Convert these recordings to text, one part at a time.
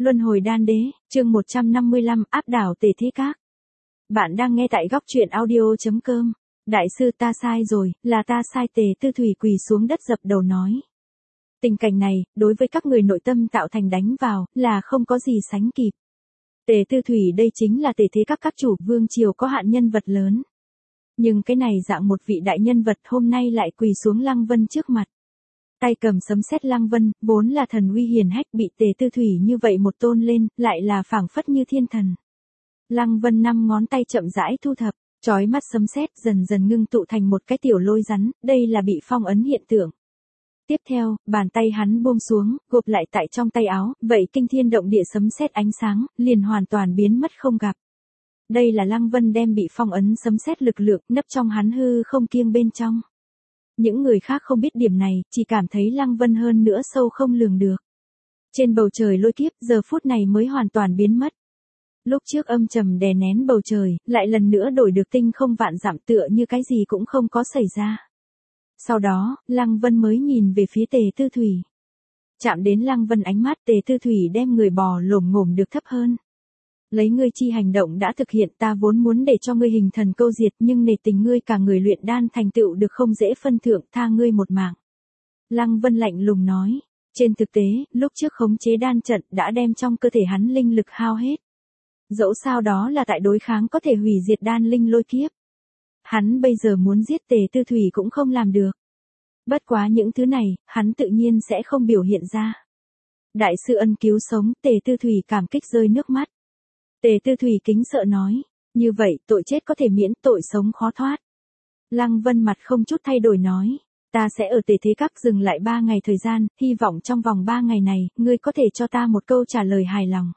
Luân hồi đan đế, chương 155, áp đảo Tề Thế Các. Bạn đang nghe tại góc truyện audio.com. Đại sư ta sai rồi, là ta sai. Tề Tư Thủy quỳ xuống đất dập đầu nói. Tình cảnh này, đối với các người nội tâm tạo thành đánh vào, là không có gì sánh kịp. Tề Tư Thủy đây chính là Tề Thế các chủ vương triều có hạn nhân vật lớn. Nhưng cái này dạng một vị đại nhân vật hôm nay lại quỳ xuống Lăng Vân trước mặt. Tay cầm sấm sét Lăng Vân, vốn là thần uy hiền hách bị Tề Tư Thủy như vậy một tôn lên, lại là phảng phất như thiên thần. Lăng Vân 5 ngón tay chậm rãi thu thập, chói mắt sấm sét dần dần ngưng tụ thành một cái tiểu lôi rắn, đây là bị phong ấn hiện tượng. Tiếp theo, bàn tay hắn buông xuống, gộp lại tại trong tay áo, vậy kinh thiên động địa sấm sét ánh sáng, liền hoàn toàn biến mất không gặp. Đây là Lăng Vân đem bị phong ấn sấm sét lực lượng nấp trong hắn hư không kiêng bên trong. Những người khác không biết điểm này, chỉ cảm thấy Lăng Vân hơn nữa sâu không lường được. Trên bầu trời lôi kiếp giờ phút này mới hoàn toàn biến mất. Lúc trước âm trầm đè nén bầu trời, lại lần nữa đổi được tinh không vạn dặm tựa như cái gì cũng không có xảy ra. Sau đó, Lăng Vân mới nhìn về phía Tề Tư Thủy. Chạm đến Lăng Vân ánh mắt Tề Tư Thủy đem người bò lồm ngồm được thấp hơn. Lấy ngươi chi hành động đã thực hiện ta vốn muốn để cho ngươi hình thần câu diệt nhưng nể tình ngươi cả người luyện đan thành tựu được không dễ phân thượng tha ngươi một mạng. Lăng Vân lạnh lùng nói. Trên thực tế, lúc trước khống chế đan trận đã đem trong cơ thể hắn linh lực hao hết. Dẫu sao đó là tại đối kháng có thể hủy diệt đan linh lôi kiếp. Hắn bây giờ muốn giết Tề Tư Thủy cũng không làm được. Bất quá những thứ này, hắn tự nhiên sẽ không biểu hiện ra. Đại sư ân cứu sống, Tề Tư Thủy cảm kích rơi nước mắt. Tề Tư Thủy kính sợ nói, như vậy tội chết có thể miễn, tội sống khó thoát. Lăng Vân mặt không chút thay đổi nói, ta sẽ ở Tề Thế Các dừng lại 3 ngày thời gian, hy vọng trong vòng 3 ngày này, ngươi có thể cho ta một câu trả lời hài lòng.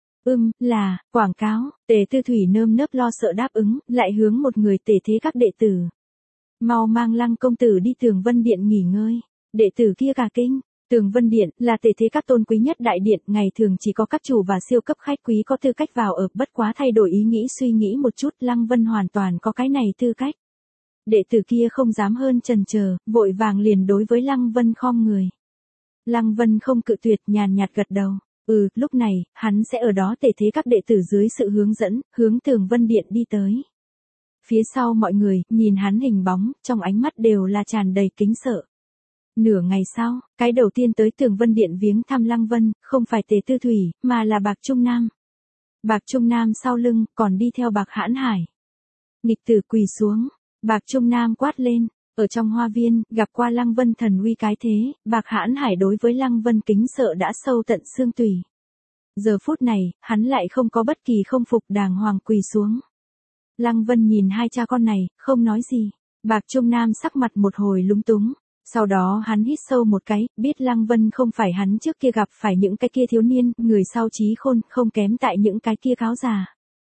Là, quảng cáo. Tề Tư Thủy nơm nớp lo sợ đáp ứng, lại hướng một người Tề Thế Các đệ tử. Mau mang Lăng công tử đi Tường Vân Điện nghỉ ngơi. Đệ tử kia cả kinh. Tường Vân Điện là Tề Thế Các tôn quý nhất đại điện, ngày thường chỉ có các chủ và siêu cấp khách quý có tư cách vào ở, bất quá thay đổi ý nghĩ suy nghĩ một chút, Lăng Vân hoàn toàn có cái này tư cách. Đệ tử kia không dám hơn chần chờ, vội vàng liền đối với Lăng Vân khom người. Lăng Vân không cự tuyệt, nhàn nhạt gật đầu. Lúc này, hắn sẽ ở đó Tề Thế Các đệ tử dưới sự hướng dẫn, hướng Tường Vân Điện đi tới. Phía sau mọi người, nhìn hắn hình bóng, trong ánh mắt đều là tràn đầy kính sợ. Nửa ngày sau, cái đầu tiên tới Tường Vân Điện viếng thăm Lăng Vân, không phải Tề Tư Thủy, mà là Bạc Trung Nam. Bạc Trung Nam sau lưng, còn đi theo Bạc Hãn Hải. Nghịch tử quỳ xuống, Bạc Trung Nam quát lên, ở trong hoa viên, gặp qua Lăng Vân thần uy cái thế, Bạc Hãn Hải đối với Lăng Vân kính sợ đã sâu tận xương tủy. Giờ phút này, hắn lại không có bất kỳ không phục, đàng hoàng quỳ xuống. Lăng Vân nhìn hai cha con này, không nói gì. Bạc Trung Nam sắc mặt một hồi lúng túng. Sau đó hắn hít sâu một cái, biết Lăng Vân không phải hắn trước kia gặp phải những cái kia thiếu niên, người sau trí khôn, không kém tại những cái kia cáo già.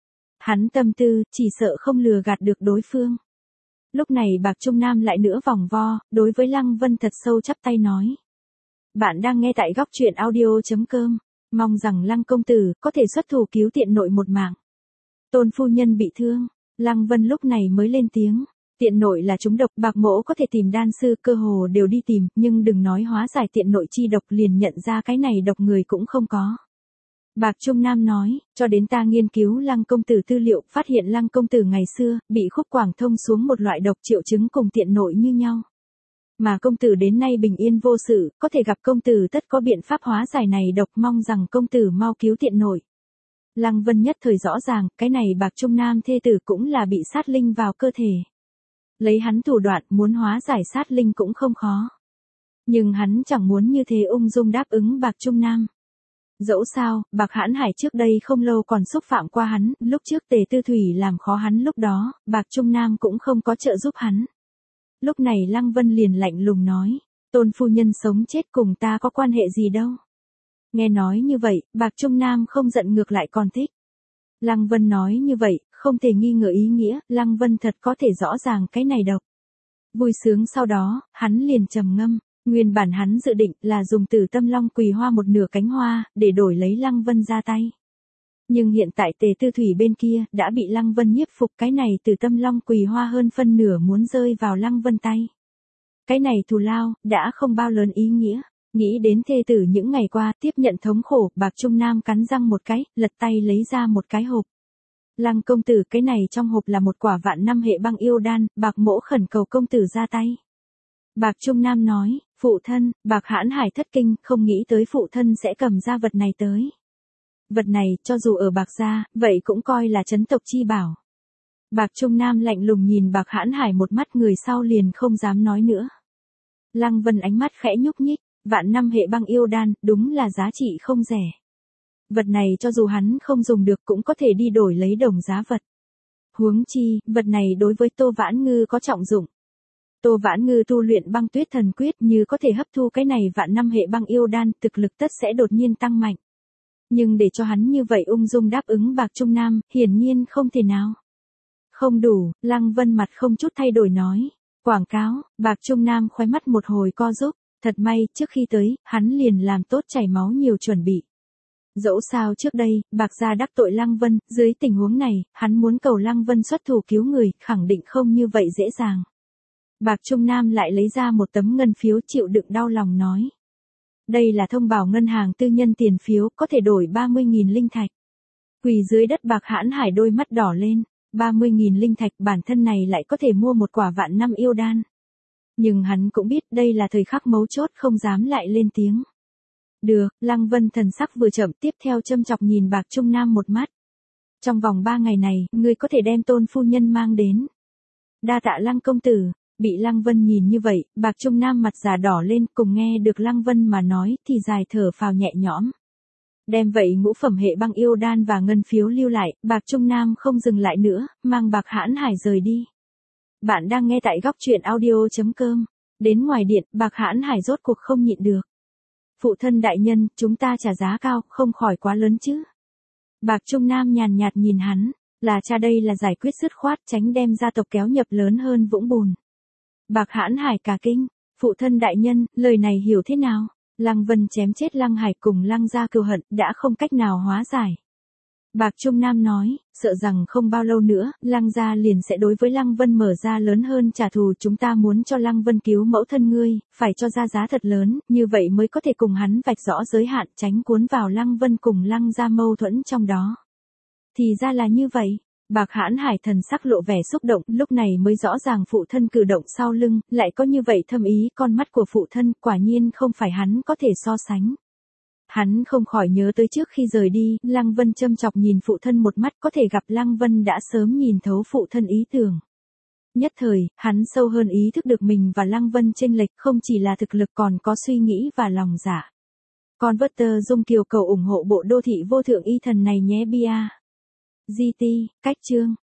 Hắn tâm tư, chỉ sợ không lừa gạt được đối phương. Lúc này Bạc Trung Nam lại nữa vòng vo, đối với Lăng Vân thật sâu chắp tay nói. Bạn đang nghe tại góc truyện audio.com, mong rằng Lăng công tử có thể xuất thủ cứu tiện nội một mạng. Tôn phu nhân bị thương, Lăng Vân lúc này mới lên tiếng. Tiện nội là trúng độc, Bạc mỗ có thể tìm đan sư, cơ hồ đều đi tìm, nhưng đừng nói hóa giải tiện nội chi độc, liền nhận ra cái này độc người cũng không có. Bạc Trung Nam nói, cho đến ta nghiên cứu Lăng công tử tư liệu, phát hiện Lăng công tử ngày xưa, bị khúc quảng thông xuống một loại độc, triệu chứng cùng tiện nội như nhau. Mà công tử đến nay bình yên vô sự, có thể gặp công tử tất có biện pháp hóa giải này độc, mong rằng công tử mau cứu tiện nội. Lăng Vân nhất thời rõ ràng, cái này Bạc Trung Nam thê tử cũng là bị sát linh vào cơ thể. Lấy hắn thủ đoạn muốn hóa giải sát linh cũng không khó. Nhưng hắn chẳng muốn như thế ung dung đáp ứng Bạc Trung Nam. Dẫu sao, Bạc Hãn Hải trước đây không lâu còn xúc phạm qua hắn, lúc trước Tề Tư Thủy làm khó hắn lúc đó, Bạc Trung Nam cũng không có trợ giúp hắn. Lúc này Lăng Vân liền lạnh lùng nói, Tôn phu nhân sống chết cùng ta có quan hệ gì đâu. Nghe nói như vậy, Bạc Trung Nam không giận ngược lại còn thích. Lăng Vân nói như vậy, không thể nghi ngờ ý nghĩa, Lăng Vân thật có thể rõ ràng cái này độc. Vui sướng sau đó, hắn liền trầm ngâm, nguyên bản hắn dự định là dùng Tử Tâm Long Quỳ Hoa một nửa cánh hoa, để đổi lấy Lăng Vân ra tay. Nhưng hiện tại Tề Tư Thủy bên kia, đã bị Lăng Vân nhiếp phục, cái này Tử Tâm Long Quỳ Hoa hơn phân nửa muốn rơi vào Lăng Vân tay. Cái này thù lao, đã không bao lớn ý nghĩa. Nghĩ đến thê tử những ngày qua tiếp nhận thống khổ, Bạc Trung Nam cắn răng một cái, lật tay lấy ra một cái hộp. Lăng công tử, cái này trong hộp là một quả vạn năm hệ băng yêu đan, Bạc mỗ khẩn cầu công tử ra tay. Bạc Trung Nam nói, phụ thân, Bạc Hãn Hải thất kinh, không nghĩ tới phụ thân sẽ cầm ra vật này tới. Vật này, cho dù ở Bạc gia, vậy cũng coi là trấn tộc chi bảo. Bạc Trung Nam lạnh lùng nhìn Bạc Hãn Hải một mắt, người sau liền không dám nói nữa. Lăng Vân ánh mắt khẽ nhúc nhích, vạn năm hệ băng yêu đan, đúng là giá trị không rẻ. Vật này cho dù hắn không dùng được cũng có thể đi đổi lấy đồng giá vật. Huống chi, vật này đối với Tô Vãn Ngư có trọng dụng. Tô Vãn Ngư tu luyện băng tuyết thần quyết, như có thể hấp thu cái này vạn năm hệ băng yêu đan, thực lực tất sẽ đột nhiên tăng mạnh. Nhưng để cho hắn như vậy ung dung đáp ứng Bạc Trung Nam, hiển nhiên không thể nào. Không đủ, Lăng Vân mặt không chút thay đổi nói. Quảng cáo, Bạc Trung Nam khóe mắt một hồi co rúm, thật may, trước khi tới, hắn liền làm tốt chảy máu nhiều chuẩn bị. Dẫu sao trước đây, Bạc gia đắc tội Lăng Vân, dưới tình huống này, hắn muốn cầu Lăng Vân xuất thủ cứu người, khẳng định không như vậy dễ dàng. Bạc Trung Nam lại lấy ra một tấm ngân phiếu, chịu đựng đau lòng nói. Đây là thông bảo ngân hàng tư nhân tiền phiếu, có thể đổi 30.000 linh thạch. Quỳ dưới đất Bạc Hãn Hải đôi mắt đỏ lên, 30.000 linh thạch, bản thân này lại có thể mua một quả vạn năm yêu đan. Nhưng hắn cũng biết đây là thời khắc mấu chốt, không dám lại lên tiếng. Được, Lăng Vân thần sắc vừa chậm, tiếp theo châm chọc nhìn Bạc Trung Nam một mắt. Trong vòng 3 ngày này, ngươi có thể đem Tôn phu nhân mang đến. Đa tạ Lăng công tử. Bị Lăng Vân nhìn như vậy, Bạc Trung Nam mặt già đỏ lên, cùng nghe được Lăng Vân mà nói thì dài thở phào nhẹ nhõm. Đem vậy ngũ phẩm hệ băng yêu đan và ngân phiếu lưu lại, Bạc Trung Nam không dừng lại nữa, mang Bạc Hãn Hải rời đi. Bạn đang nghe tại góc truyện audio.com. Đến ngoài điện, Bạc Hãn Hải rốt cuộc không nhịn được. Phụ thân đại nhân, chúng ta trả giá cao, không khỏi quá lớn chứ. Bạc Trung Nam nhàn nhạt nhìn hắn, là cha đây là giải quyết dứt khoát, tránh đem gia tộc kéo nhập lớn hơn vũng bùn. Bạc Hãn Hải cả kinh, phụ thân đại nhân, lời này hiểu thế nào? Lăng Vân chém chết Lăng Hải cùng Lăng gia cừu hận, đã không cách nào hóa giải. Bạc Trung Nam nói, sợ rằng không bao lâu nữa, Lăng gia liền sẽ đối với Lăng Vân mở ra lớn hơn trả thù, chúng ta muốn cho Lăng Vân cứu mẫu thân ngươi, phải cho ra giá thật lớn, như vậy mới có thể cùng hắn vạch rõ giới hạn, tránh cuốn vào Lăng Vân cùng Lăng gia mâu thuẫn trong đó. Thì ra là như vậy. Bạc Hãn Hải thần sắc lộ vẻ xúc động, lúc này mới rõ ràng phụ thân cử động sau lưng, lại có như vậy thâm ý, con mắt của phụ thân, quả nhiên không phải hắn có thể so sánh. Hắn không khỏi nhớ tới trước khi rời đi, Lăng Vân châm chọc nhìn phụ thân một mắt, có thể gặp Lăng Vân đã sớm nhìn thấu phụ thân ý tưởng. Nhất thời, hắn sâu hơn ý thức được mình và Lăng Vân chênh lệch, không chỉ là thực lực còn có suy nghĩ và lòng dạ. Converter Dung Kiều cầu ủng hộ bộ đô thị vô thượng y thần này nhé bia. GT, cách chương.